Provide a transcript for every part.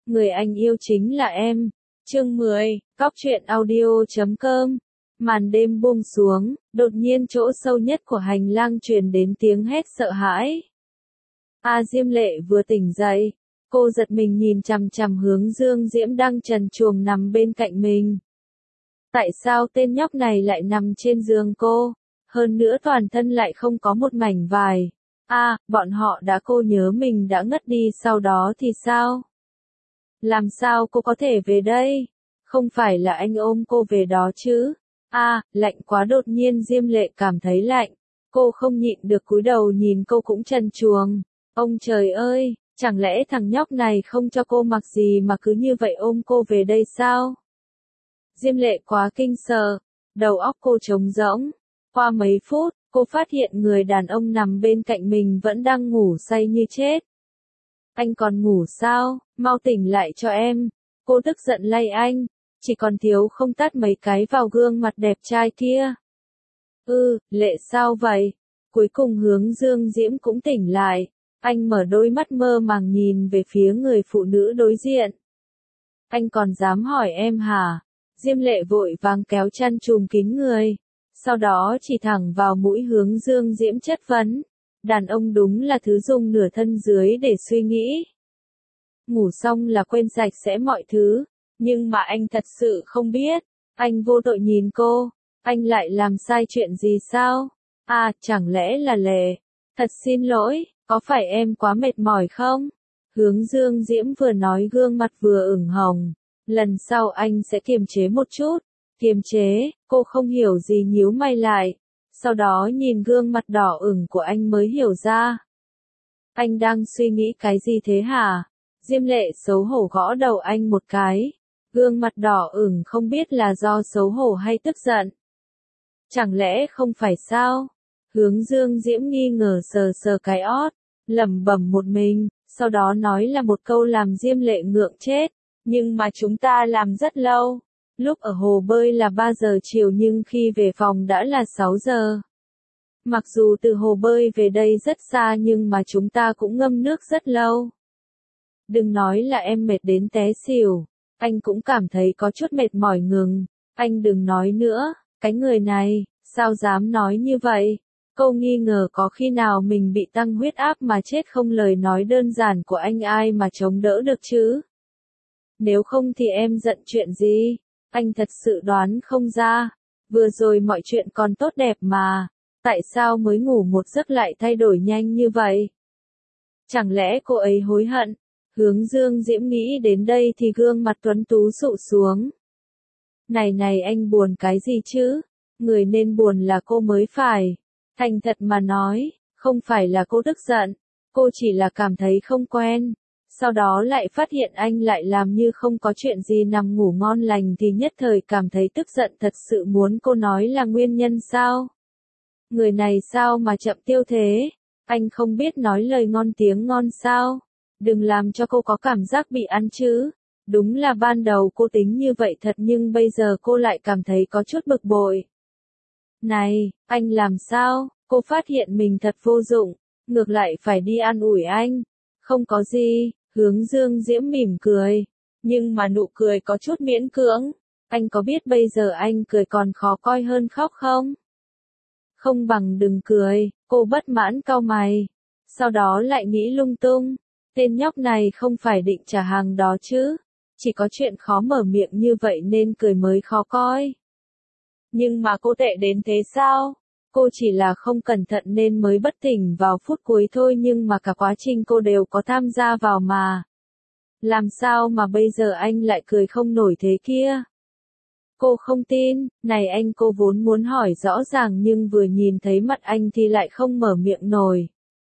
người anh yêu chính là em. Chương 10, Cóc truyện audio.com. Màn đêm buông xuống, đột nhiên chỗ sâu nhất của hành lang truyền đến tiếng hét sợ hãi. Diêm Lệ vừa tỉnh dậy, cô giật mình nhìn chằm chằm hướng Dương Diễm đang trần truồng nằm bên cạnh mình. Tại sao tên nhóc này lại nằm trên giường cô? Hơn nữa toàn thân lại không có một mảnh vải. Bọn họ đã cô nhớ mình đã ngất đi sau đó thì sao? Làm sao cô có thể về đây? Không phải là anh ôm cô về đó chứ? Lạnh quá, đột nhiên Diêm Lệ cảm thấy lạnh. Cô không nhịn được cúi đầu nhìn cô cũng trần truồng. Ông trời ơi, chẳng lẽ thằng nhóc này không cho cô mặc gì mà cứ như vậy ôm cô về đây sao? Diêm Lệ quá kinh sợ, đầu óc cô trống rỗng. Qua mấy phút, cô phát hiện người đàn ông nằm bên cạnh mình vẫn đang ngủ say như chết. Anh còn ngủ sao? Mau tỉnh lại cho em. Cô tức giận lay anh, chỉ còn thiếu không tát mấy cái vào gương mặt đẹp trai kia. Lệ sao vậy? Cuối cùng hướng Dương Diễm cũng tỉnh lại. Anh mở đôi mắt mơ màng nhìn về phía người phụ nữ đối diện. Anh còn dám hỏi em hả? Diêm Lệ vội vàng kéo chăn trùm kín người. Sau đó chỉ thẳng vào mũi hướng Dương Diễm chất vấn. Đàn ông đúng là thứ dùng nửa thân dưới để suy nghĩ. Ngủ xong là quên sạch sẽ mọi thứ. Nhưng mà anh thật sự không biết. Anh vô tội nhìn cô. Anh lại làm sai chuyện gì sao? Chẳng lẽ là Lệ? Thật xin lỗi, có phải em quá mệt mỏi không? Hướng Dương Diễm vừa nói gương mặt vừa ửng hồng. Lần sau anh sẽ kiềm chế một chút. Kiềm chế, cô không hiểu gì nhíu mày lại. Sau đó nhìn gương mặt đỏ ửng của anh mới hiểu ra. Anh đang suy nghĩ cái gì thế hả? Diêm Lệ xấu hổ gõ đầu anh một cái. Gương mặt đỏ ửng không biết là do xấu hổ hay tức giận. Chẳng lẽ không phải sao? Hướng Dương Diễm nghi ngờ sờ sờ cái ót, lẩm bẩm một mình, sau đó nói là một câu làm Diêm Lệ ngượng chết. Nhưng mà chúng ta làm rất lâu. Lúc ở hồ bơi là 3 giờ chiều nhưng khi về phòng đã là 6 giờ. Mặc dù từ hồ bơi về đây rất xa nhưng mà chúng ta cũng ngâm nước rất lâu. Đừng nói là em mệt đến té xỉu. Anh cũng cảm thấy có chút mệt mỏi ngừng. Anh đừng nói nữa, cái người này, sao dám nói như vậy? Cô nghi ngờ có khi nào mình bị tăng huyết áp mà chết không, lời nói đơn giản của anh ai mà chống đỡ được chứ? Nếu không thì em giận chuyện gì? Anh thật sự đoán không ra. Vừa rồi mọi chuyện còn tốt đẹp mà. Tại sao mới ngủ một giấc lại thay đổi nhanh như vậy? Chẳng lẽ cô ấy hối hận? Hướng Dương Diễm nghĩ đến đây thì gương mặt tuấn tú sụ xuống. Này anh buồn cái gì chứ? Người nên buồn là cô mới phải. Thành thật mà nói, không phải là cô tức giận. Cô chỉ là cảm thấy không quen. Sau đó lại phát hiện anh lại làm như không có chuyện gì nằm ngủ ngon lành thì nhất thời cảm thấy tức giận, thật sự muốn cô nói là nguyên nhân sao? Người này sao mà chậm tiêu thế? Anh không biết nói lời ngon tiếng ngon sao? Đừng làm cho cô có cảm giác bị ăn chứ. Đúng là ban đầu cô tính như vậy thật nhưng bây giờ cô lại cảm thấy có chút bực bội. Này, anh làm sao? Cô phát hiện mình thật vô dụng, ngược lại phải đi an ủi anh. Không có gì, Hướng Dương Diễm mỉm cười. Nhưng mà nụ cười có chút miễn cưỡng. Anh có biết bây giờ anh cười còn khó coi hơn khóc không? Không bằng đừng cười, cô bất mãn cau mày. Sau đó lại nghĩ lung tung. Tên nhóc này không phải định trả hàng đó chứ. Chỉ có chuyện khó mở miệng như vậy nên cười mới khó coi. Nhưng mà cô tệ đến thế sao? Cô chỉ là không cẩn thận nên mới bất tỉnh vào phút cuối thôi nhưng mà cả quá trình cô đều có tham gia vào mà. Làm sao mà bây giờ anh lại cười không nổi thế kia? Cô không tin, này anh, cô vốn muốn hỏi rõ ràng nhưng vừa nhìn thấy mặt anh thì lại không mở miệng nổi.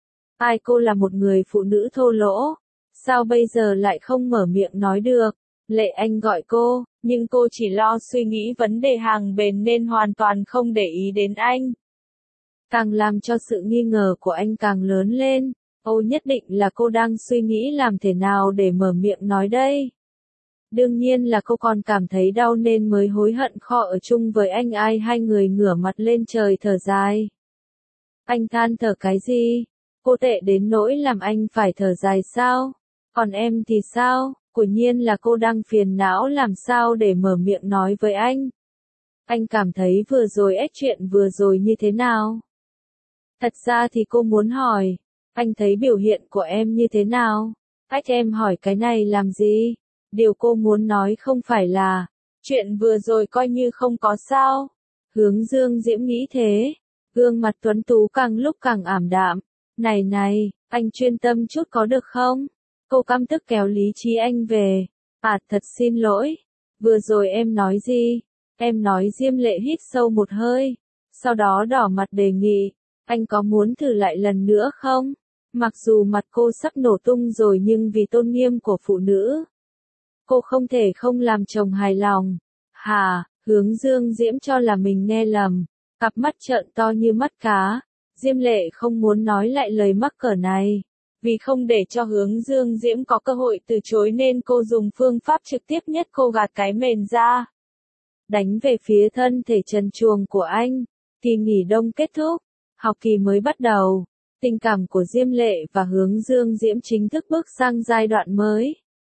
Cô là một người phụ nữ thô lỗ, sao bây giờ lại không mở miệng nói được? Lệ, anh gọi cô, nhưng cô chỉ lo suy nghĩ vấn đề hàng bền nên hoàn toàn không để ý đến anh. Càng làm cho sự nghi ngờ của anh càng lớn lên. Nhất định là cô đang suy nghĩ làm thế nào để mở miệng nói đây. Đương nhiên là cô còn cảm thấy đau nên mới hối hận khó ở chung với anh. Hai người ngửa mặt lên trời thở dài. Anh than thở cái gì? Cô tệ đến nỗi làm anh phải thở dài sao? Còn em thì sao? Quả nhiên là cô đang phiền não làm sao để mở miệng nói với anh. Anh cảm thấy vừa rồi chuyện vừa rồi như thế nào? Thật ra thì cô muốn hỏi, anh thấy biểu hiện của em như thế nào? Em hỏi cái này làm gì? Điều cô muốn nói không phải là, chuyện vừa rồi coi như không có sao. Hướng Dương Diễm nghĩ thế. Gương mặt tuấn tú càng lúc càng ảm đạm. Này, anh chuyên tâm chút có được không? Cô căm tức kéo lý trí anh về. Thật xin lỗi. Vừa rồi em nói gì? Em nói. Diêm Lệ hít sâu một hơi. Sau đó đỏ mặt đề nghị. Anh có muốn thử lại lần nữa không? Mặc dù mặt cô sắp nổ tung rồi nhưng vì tôn nghiêm của phụ nữ, cô không thể không làm chồng hài lòng. Hả? Hướng Dương Diễm cho là mình nghe lầm. Cặp mắt trợn to như mắt cá. Diêm Lệ không muốn nói lại lời mắc cỡ này. Vì không để cho Hướng Dương Diễm có cơ hội từ chối nên cô dùng phương pháp trực tiếp nhất, cô gạt cái mền ra. Đánh về phía thân thể trần truồng của anh. Kỳ nghỉ đông kết thúc. Học kỳ mới bắt đầu. Tình cảm của Diêm Lệ và Hướng Dương Diễm chính thức bước sang giai đoạn mới.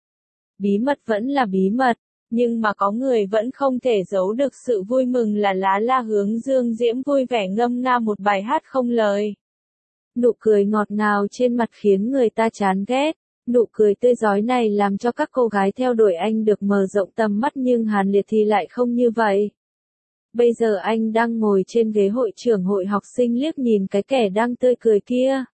Bí mật vẫn là bí mật, nhưng mà có người vẫn không thể giấu được sự vui mừng là lá la. Hướng Dương Diễm vui vẻ ngâm nga một bài hát không lời. Nụ cười ngọt ngào trên mặt khiến người ta chán ghét. Nụ cười tươi rói này làm cho các cô gái theo đuổi anh được mở rộng tầm mắt, nhưng Hàn Liệt thì lại không như vậy. Bây giờ anh đang ngồi trên ghế hội trưởng hội học sinh liếc nhìn cái kẻ đang tươi cười kia.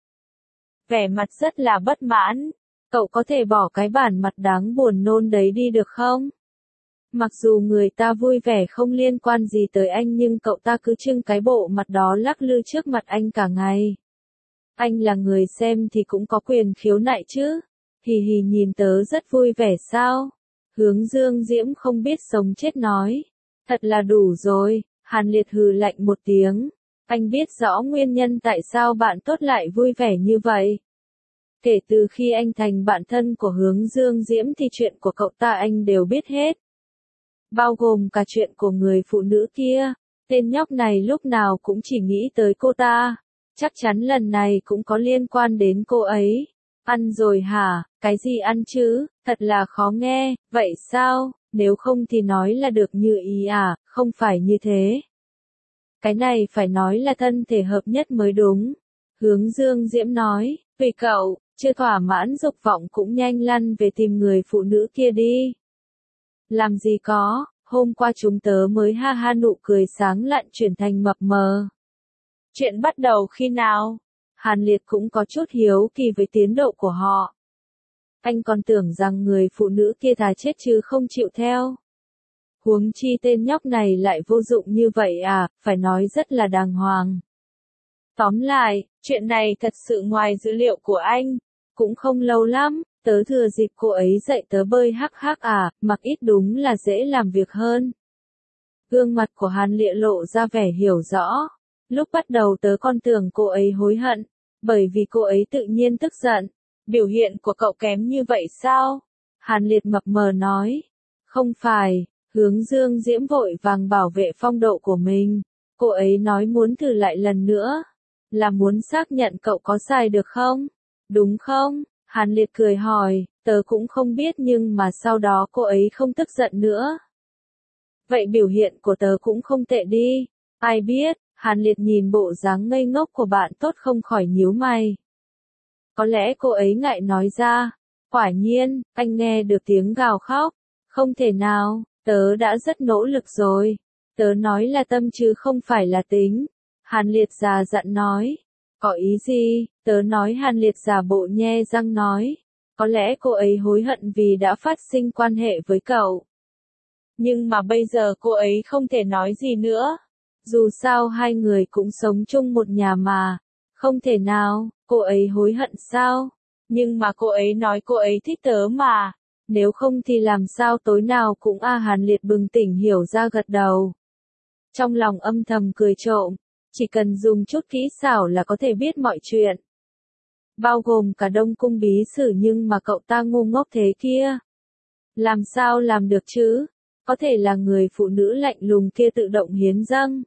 Vẻ mặt rất là bất mãn. Cậu có thể bỏ cái bản mặt đáng buồn nôn đấy đi được không? Mặc dù người ta vui vẻ không liên quan gì tới anh nhưng cậu ta cứ trưng cái bộ mặt đó lắc lư trước mặt anh cả ngày. Anh là người xem thì cũng có quyền khiếu nại chứ. Hì hì, nhìn tớ rất vui vẻ sao? Hướng Dương Diễm không biết sống chết nói. Thật là đủ rồi. Hàn Liệt hừ lạnh một tiếng. Anh biết rõ nguyên nhân tại sao bạn tốt lại vui vẻ như vậy. Kể từ khi anh thành bạn thân của Hướng Dương Diễm thì chuyện của cậu ta anh đều biết hết. Bao gồm cả chuyện của người phụ nữ kia. Tên nhóc này lúc nào cũng chỉ nghĩ tới cô ta. Chắc chắn lần này cũng có liên quan đến cô ấy. Ăn rồi hả? Cái gì ăn chứ? Thật là khó nghe. Vậy sao? Nếu không thì nói là được như ý à? Không phải như thế. Cái này phải nói là thân thể hợp nhất mới đúng. Hướng Dương Diễm nói. Vì cậu, chưa thỏa mãn dục vọng cũng nhanh lăn về tìm người phụ nữ kia đi. Làm gì có, hôm qua chúng tớ mới ha ha, nụ cười sáng lạn chuyển thành mập mờ. Chuyện bắt đầu khi nào? Hàn Liệt cũng có chút hiếu kỳ với tiến độ của họ. Anh còn tưởng rằng người phụ nữ kia thà chết chứ không chịu theo. Huống chi tên nhóc này lại vô dụng như vậy à, phải nói rất là đàng hoàng. Tóm lại, chuyện này thật sự ngoài dữ liệu của anh. Cũng không lâu lắm, tớ thừa dịp cô ấy dạy tớ bơi hắc hắc à, mặc ít đúng là dễ làm việc hơn. Gương mặt của Hàn Liệt lộ ra vẻ hiểu rõ. Lúc bắt đầu tớ còn tưởng cô ấy hối hận, bởi vì cô ấy tự nhiên tức giận. Biểu hiện của cậu kém như vậy sao? Hàn Liệt mập mờ nói. Không phải, Hướng Dương Diễm vội vàng bảo vệ phong độ của mình. Cô ấy nói muốn thử lại lần nữa. Là muốn xác nhận cậu có sai được không? Đúng không? Hàn Liệt cười hỏi, tớ cũng không biết nhưng mà sau đó cô ấy không tức giận nữa. Vậy biểu hiện của tớ cũng không tệ đi. Ai biết, Hàn Liệt nhìn bộ dáng ngây ngốc của bạn tốt không khỏi nhíu mày. Có lẽ cô ấy ngại nói ra. Quả nhiên, anh nghe được tiếng gào khóc. Không thể nào, tớ đã rất nỗ lực rồi. Tớ nói là tâm chứ không phải là tính. Hàn Liệt già dặn nói. Có ý gì? Tớ nói. Hàn Liệt giả bộ nhe răng nói. Có lẽ cô ấy hối hận vì đã phát sinh quan hệ với cậu. Nhưng mà bây giờ cô ấy không thể nói gì nữa. Dù sao hai người cũng sống chung một nhà mà. Không thể nào, cô ấy hối hận sao? Nhưng mà cô ấy nói cô ấy thích tớ mà. Nếu không thì làm sao tối nào cũng Hàn Liệt bừng tỉnh hiểu ra gật đầu. Trong lòng âm thầm cười trộm. Chỉ cần dùng chút kỹ xảo là có thể biết mọi chuyện. Bao gồm cả Đông Cung bí sử, nhưng mà cậu ta ngu ngốc thế kia. Làm sao làm được chứ? Có thể là người phụ nữ lạnh lùng kia tự động hiến dâng.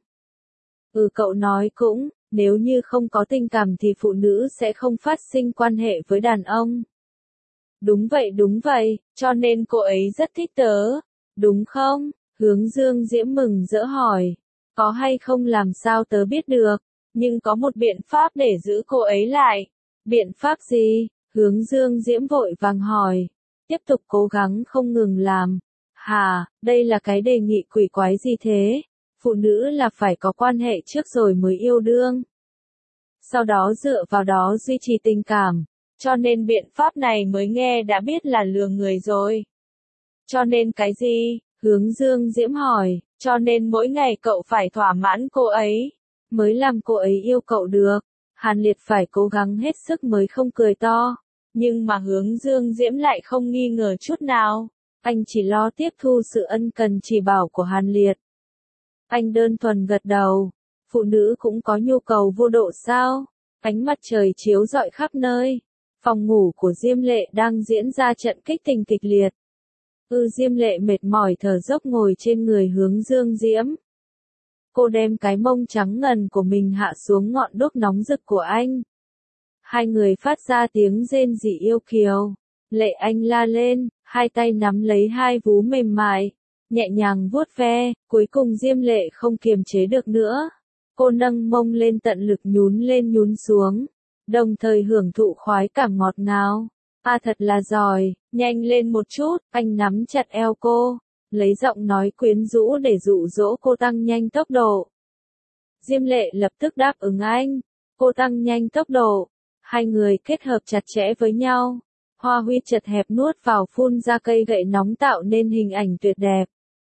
Cậu nói cũng, nếu như không có tình cảm thì phụ nữ sẽ không phát sinh quan hệ với đàn ông. đúng vậy, cho nên cô ấy rất thích tớ, đúng không? Hướng Dương Diễm mừng rỡ hỏi, có hay không làm sao tớ biết được, nhưng có một biện pháp để giữ cô ấy lại. Biện pháp gì? Hướng Dương Diễm vội vàng hỏi, tiếp tục cố gắng không ngừng làm. Hà, đây là cái đề nghị quỷ quái gì thế? Phụ nữ là phải có quan hệ trước rồi mới yêu đương. Sau đó dựa vào đó duy trì tình cảm. Cho nên biện pháp này mới nghe đã biết là lừa người rồi. Cho nên cái gì? Hướng Dương Diễm hỏi, cho nên mỗi ngày cậu phải thỏa mãn cô ấy, mới làm cô ấy yêu cậu được. Hàn Liệt phải cố gắng hết sức mới không cười to. Nhưng mà Hướng Dương Diễm lại không nghi ngờ chút nào. Anh chỉ lo tiếp thu sự ân cần chỉ bảo của Hàn Liệt. Anh đơn thuần gật đầu. Phụ nữ cũng có nhu cầu vô độ sao? Ánh mặt trời chiếu rọi khắp nơi. Phòng ngủ của Diêm Lệ đang diễn ra trận kích tình kịch liệt. Diêm Lệ mệt mỏi thở dốc ngồi trên người Hướng Dương Diễm. Cô đem cái mông trắng ngần của mình hạ xuống ngọn đuốc nóng rực của anh. Hai người phát ra tiếng rên rỉ yêu kiều. Lệ Anh la lên, hai tay nắm lấy hai vú mềm mại, nhẹ nhàng vuốt ve, cuối cùng Diêm Lệ không kiềm chế được nữa. Cô nâng mông lên tận lực nhún lên nhún xuống, đồng thời hưởng thụ khoái cảm ngọt ngào. Thật là giỏi, nhanh lên một chút, anh nắm chặt eo cô, lấy giọng nói quyến rũ để dụ dỗ cô tăng nhanh tốc độ. Diêm Lệ lập tức đáp ứng anh, cô tăng nhanh tốc độ, hai người kết hợp chặt chẽ với nhau. Hoa Huy chật hẹp nuốt vào phun ra cây gậy nóng tạo nên hình ảnh tuyệt đẹp.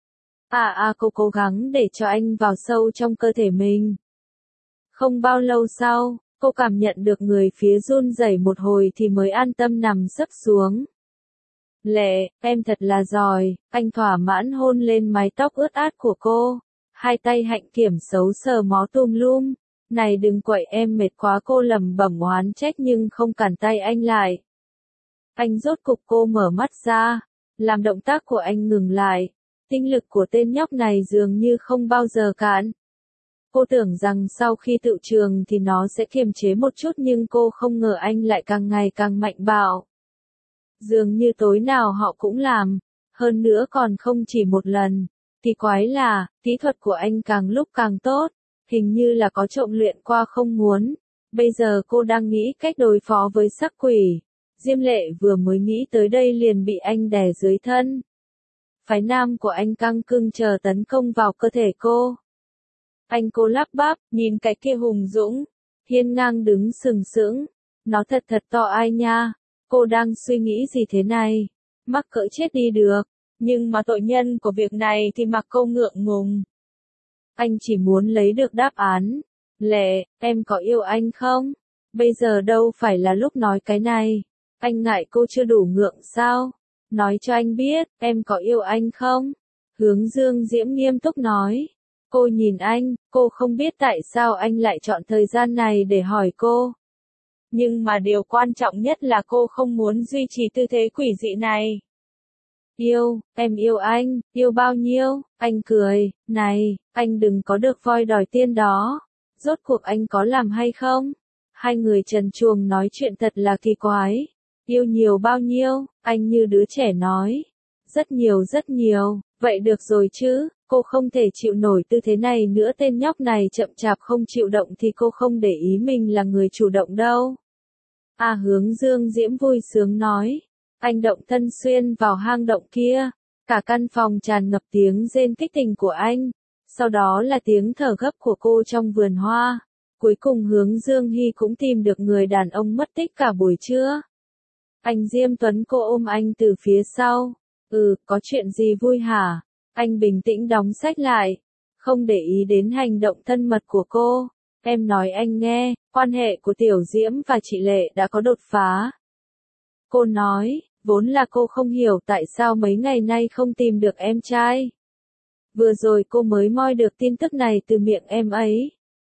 Cô cố gắng để cho anh vào sâu trong cơ thể mình. Không bao lâu sau, cô cảm nhận được người phía run rẩy một hồi thì mới an tâm nằm sấp xuống. Lệ, em thật là giỏi, anh thỏa mãn hôn lên mái tóc ướt át của cô. Hai tay hạnh kiểm xấu sờ mó tùm lum. Này đừng quậy em mệt quá, cô lẩm bẩm oán trách nhưng không cản tay anh lại. Anh rốt cục cô mở mắt ra, làm động tác của anh ngừng lại. Tinh lực của tên nhóc này dường như không bao giờ cạn. Cô tưởng rằng sau khi tựu trường thì nó sẽ kiềm chế một chút nhưng cô không ngờ anh lại càng ngày càng mạnh bạo. Dường như tối nào họ cũng làm, hơn nữa còn không chỉ một lần. Kỳ quái là, kỹ thuật của anh càng lúc càng tốt, hình như là có trộm luyện qua không muốn. Bây giờ cô đang nghĩ cách đối phó với sắc quỷ. Diêm Lệ vừa mới nghĩ tới đây liền bị anh đè dưới thân. Phái nam của anh căng cưng chờ tấn công vào cơ thể cô. Cô lắp bắp, nhìn cái kia hùng dũng, hiên ngang đứng sừng sững. Nó thật to ai nha, cô đang suy nghĩ gì thế này? Mắc cỡ chết đi được, nhưng mà tội nhân của việc này thì mặc cô ngượng ngùng. Anh chỉ muốn lấy được đáp án. Lệ, em có yêu anh không? Bây giờ đâu phải là lúc nói cái này. Anh ngại cô chưa đủ ngượng sao? Nói cho anh biết, em có yêu anh không? Hướng Dương Diễm nghiêm túc nói. Cô nhìn anh, cô không biết tại sao anh lại chọn thời gian này để hỏi cô. Nhưng mà điều quan trọng nhất là cô không muốn duy trì tư thế quỷ dị này. Yêu, em yêu anh, yêu bao nhiêu? Anh cười, này, anh đừng có được voi đòi tiên đó. Rốt cuộc anh có làm hay không? Hai người trần truồng nói chuyện thật là kỳ quái. Yêu nhiều bao nhiêu? Anh như đứa trẻ nói. Rất nhiều, vậy được rồi chứ, cô không thể chịu nổi tư thế này nữa. Tên nhóc này chậm chạp không chịu động thì cô không để ý mình là người chủ động đâu. Hướng Dương Diễm vui sướng nói. Anh động thân xuyên vào hang động kia. Cả căn phòng tràn ngập tiếng rên kích tình của anh. Sau đó là tiếng thở gấp của cô trong vườn hoa. Cuối cùng Hướng Dương Hy cũng tìm được người đàn ông mất tích cả buổi trưa. Anh Diêm Tuấn cô ôm anh từ phía sau. Có chuyện gì vui hả? Anh bình tĩnh đóng sách lại. Không để ý đến hành động thân mật của cô. Em nói anh nghe, quan hệ của Tiểu Diễm và chị Lệ đã có đột phá. Cô nói, vốn là cô không hiểu tại sao mấy ngày nay không tìm được em trai. Vừa rồi cô mới moi được tin tức này từ miệng em ấy.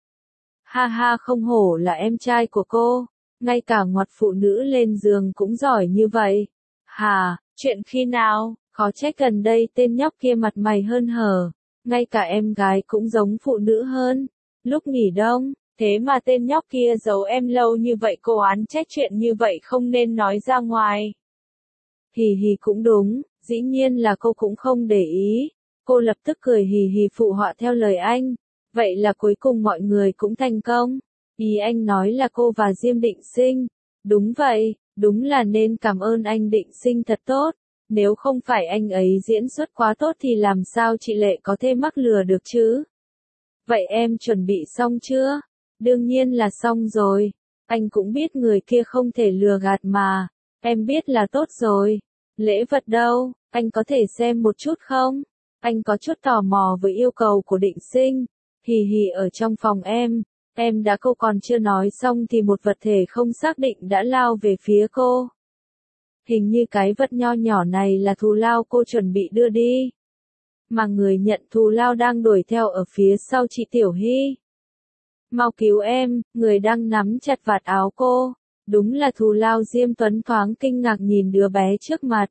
Ha, không hổ là em trai của cô. Ngay cả ngoặt phụ nữ lên giường cũng giỏi như vậy. Chuyện khi nào? Khó trách gần đây tên nhóc kia mặt mày hơn hở. Ngay cả em gái cũng giống phụ nữ hơn. Lúc nghỉ đông, thế mà tên nhóc kia giấu em lâu như vậy, cô oán trách chuyện như vậy không nên nói ra ngoài. Hì hì cũng đúng, dĩ nhiên là cô cũng không để ý. Cô lập tức cười hì hì phụ họa theo lời anh. Vậy là cuối cùng mọi người cũng thành công. Ý anh nói là cô và Diêm Định Sinh. Đúng vậy, đúng là nên cảm ơn anh Định Sinh thật tốt. Nếu không phải anh ấy diễn xuất quá tốt thì làm sao chị Lệ có thể mắc lừa được chứ? Vậy em chuẩn bị xong chưa? Đương nhiên là xong rồi. Anh cũng biết người kia không thể lừa gạt mà. Em biết là tốt rồi. Lễ vật đâu, anh có thể xem một chút không? Anh có chút tò mò với yêu cầu của Định Sinh. Hì hì ở trong phòng em đã câu còn chưa nói xong thì một vật thể không xác định đã lao về phía cô. Hình như cái vật nho nhỏ này là thù lao cô chuẩn bị đưa đi. Mà người nhận thù lao đang đuổi theo ở phía sau chị Tiểu Hy. Mau cứu em, người đang nắm chặt vạt áo cô. Đúng là thù lao. Diêm Tuấn thoáng kinh ngạc nhìn đứa bé trước mặt.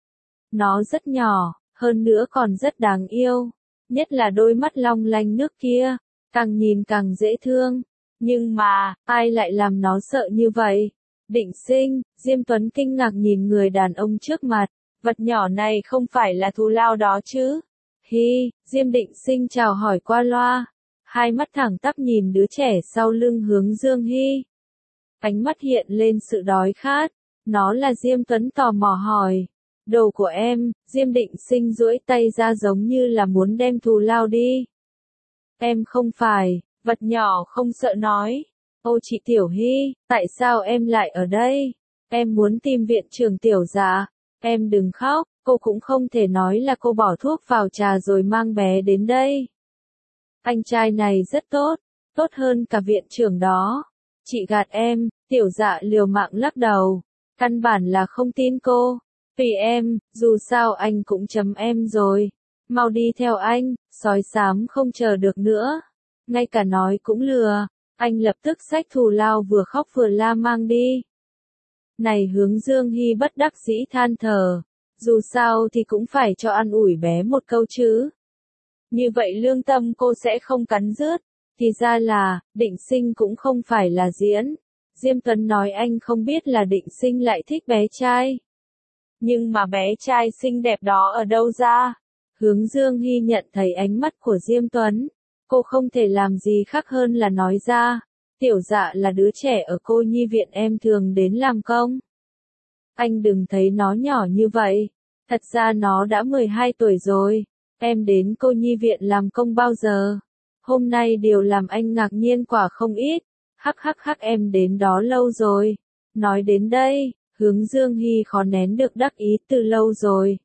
Nó rất nhỏ, hơn nữa còn rất đáng yêu. Nhất là đôi mắt long lanh nước kia, càng nhìn càng dễ thương. Nhưng mà, ai lại làm nó sợ như vậy? Định Sinh, Diêm Tuấn kinh ngạc nhìn người đàn ông trước mặt. Vật nhỏ này không phải là thù lao đó chứ? Hi, Diêm Định Sinh chào hỏi qua loa. Hai mắt thẳng tắp nhìn đứa trẻ sau lưng hướng Dương Hy. Ánh mắt hiện lên sự đói khát. Nó là Diêm Tuấn tò mò hỏi. Đồ của em, Diêm Định Sinh duỗi tay ra giống như là muốn đem thù lao đi. Em không phải, vật nhỏ không sợ nói. Ô chị Tiểu Hy, tại sao em lại ở đây? Em muốn tìm viện trưởng Tiểu Dạ. Em đừng khóc, cô cũng không thể nói là cô bỏ thuốc vào trà rồi mang bé đến đây. Anh trai này rất tốt, tốt hơn cả viện trưởng đó. Chị gạt em, Tiểu Dạ liều mạng lắc đầu. Căn bản là không tin cô. Tùy em, dù sao anh cũng chấm em rồi. Mau đi theo anh, sói xám không chờ được nữa. Ngay cả nói cũng lừa. Anh lập tức xách thù lao vừa khóc vừa la mang đi. Này hướng Dương Hy bất đắc dĩ than thở. Dù sao thì cũng phải cho ăn ủi bé một câu chứ. Như vậy lương tâm cô sẽ không cắn rứt. Thì ra là, Định Sinh cũng không phải là diễn. Diêm Tuấn nói anh không biết là Định Sinh lại thích bé trai. Nhưng mà bé trai xinh đẹp đó ở đâu ra? Hướng Dương Hy nhận thấy ánh mắt của Diêm Tuấn. Cô không thể làm gì khác hơn là nói ra. Tiểu Dạ là đứa trẻ ở cô nhi viện em thường đến làm công. Anh đừng thấy nó nhỏ như vậy. Thật ra nó đã 12 tuổi rồi. Em đến cô nhi viện làm công bao giờ? Hôm nay điều làm anh ngạc nhiên quả không ít. Hắc hắc hắc em đến đó lâu rồi. Nói đến đây, Hướng Dương Hy khó nén được đắc ý từ lâu rồi.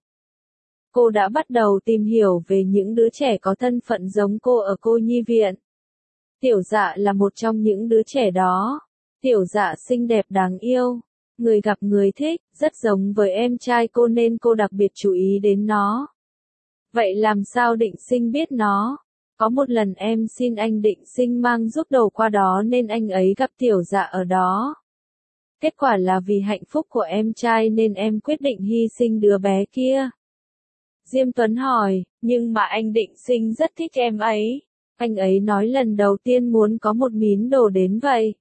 Cô đã bắt đầu tìm hiểu về những đứa trẻ có thân phận giống cô ở cô nhi viện. Tiểu Dạ là một trong những đứa trẻ đó. Tiểu Dạ xinh đẹp đáng yêu. Người gặp người thích, rất giống với em trai cô nên cô đặc biệt chú ý đến nó. Vậy làm sao Định Sinh biết nó? Có một lần em xin anh Định Sinh mang giúp đồ qua đó nên anh ấy gặp Tiểu Dạ ở đó. Kết quả là vì hạnh phúc của em trai nên em quyết định hy sinh đứa bé kia. Diêm Tuấn hỏi, nhưng mà anh Định Sinh rất thích em ấy. Anh ấy nói lần đầu tiên muốn có một món đồ đến vậy.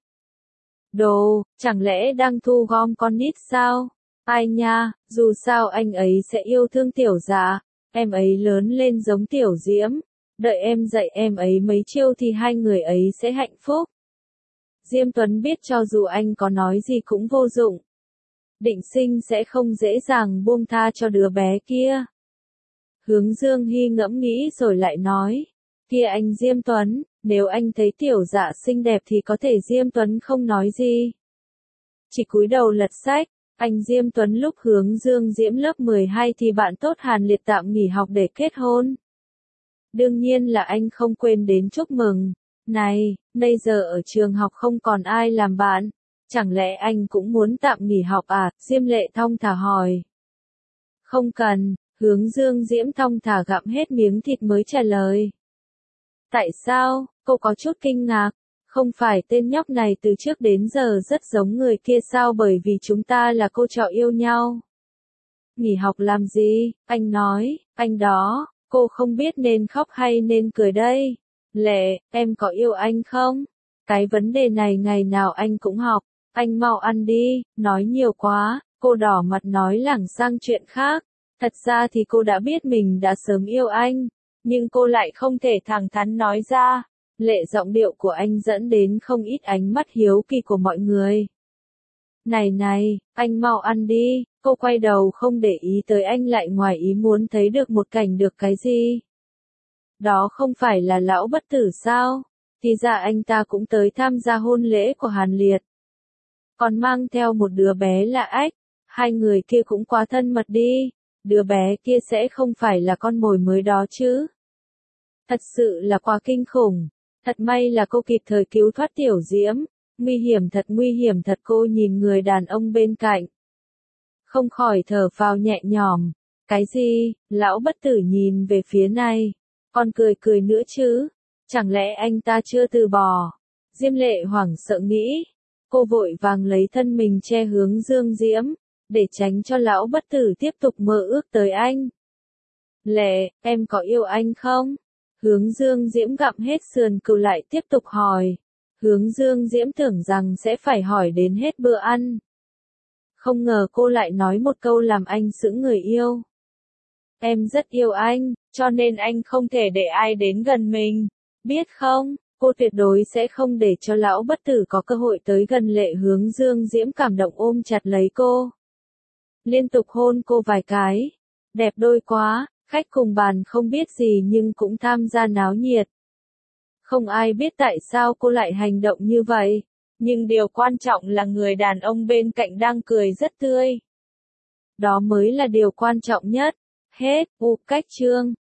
Đồ, chẳng lẽ đang thu gom con nít sao? Ai nha, dù sao anh ấy sẽ yêu thương Tiểu Dạ. Em ấy lớn lên giống Tiểu Diễm. Đợi em dạy em ấy mấy chiêu thì hai người ấy sẽ hạnh phúc. Diêm Tuấn biết cho dù anh có nói gì cũng vô dụng. Định Sinh sẽ không dễ dàng buông tha cho đứa bé kia. Hướng Dương Hy ngẫm nghĩ rồi lại nói. Kia anh Diêm Tuấn, nếu anh thấy Tiểu Dạ xinh đẹp thì có thể. Diêm Tuấn không nói gì. Chỉ cúi đầu lật sách. Anh Diêm Tuấn lúc Hướng Dương Diễm lớp 12 thì bạn tốt Hàn Liệt tạm nghỉ học để kết hôn. Đương nhiên là anh không quên đến chúc mừng. Này, bây giờ ở trường học không còn ai làm bạn. Chẳng lẽ anh cũng muốn tạm nghỉ học à? Diêm Lệ thong thả hỏi. Không cần, Hướng Dương Diễm thong thả gặm hết miếng thịt mới trả lời. Tại sao? Cô có chút kinh ngạc. Không phải tên nhóc này từ trước đến giờ rất giống người kia sao? Bởi vì chúng ta là cô trò yêu nhau. Nghỉ học làm gì? Anh nói, anh đó, cô không biết nên khóc hay nên cười đây. Lệ, em có yêu anh không? Cái vấn đề này ngày nào anh cũng học. Anh mau ăn đi, nói nhiều quá, Cô đỏ mặt nói lảng sang chuyện khác. Thật ra thì cô đã biết mình đã sớm yêu anh, nhưng cô lại không thể thẳng thắn nói ra. Lệ, giọng điệu của anh dẫn đến không ít ánh mắt hiếu kỳ của mọi người. Này này, anh mau ăn đi. Cô quay đầu không để ý tới anh, lại ngoài ý muốn thấy được một cảnh được cái gì. Đó không phải là lão bất tử sao? Thì ra anh ta cũng tới tham gia hôn lễ của Hàn Liệt. Còn mang theo một đứa bé là Ách. Hai người kia cũng quá thân mật đi. Đứa bé kia sẽ không phải là con mồi mới đó chứ. Thật sự là quá kinh khủng. Thật may là cô kịp thời cứu thoát Tiểu Diễm. Nguy hiểm thật. Cô nhìn người đàn ông bên cạnh, không khỏi thở phào nhẹ nhõm. Cái gì? Lão bất tử nhìn về phía này. Còn cười nữa chứ? Chẳng lẽ anh ta chưa từ bỏ? Diêm Lệ hoảng sợ nghĩ. Cô vội vàng lấy thân mình che hướng Dương Diễm, để tránh cho lão bất tử tiếp tục mơ ước tới anh. Lệ, em có yêu anh không? Hướng Dương Diễm gặm hết sườn cừu lại tiếp tục hỏi. Hướng Dương Diễm tưởng rằng sẽ phải hỏi đến hết bữa ăn. Không ngờ cô lại nói một câu làm anh sững người. Yêu. Em rất yêu anh, cho nên anh không thể để ai đến gần mình. Biết không, cô tuyệt đối sẽ không để cho lão bất tử có cơ hội tới gần Lệ. Hướng Dương Diễm cảm động ôm chặt lấy cô, liên tục hôn cô vài cái. Đẹp đôi quá. Khách cùng bàn không biết gì nhưng cũng tham gia náo nhiệt. Không ai biết tại sao cô lại hành động như vậy, nhưng điều quan trọng là người đàn ông bên cạnh đang cười rất tươi. Đó mới là điều quan trọng nhất. Hết. Cách chương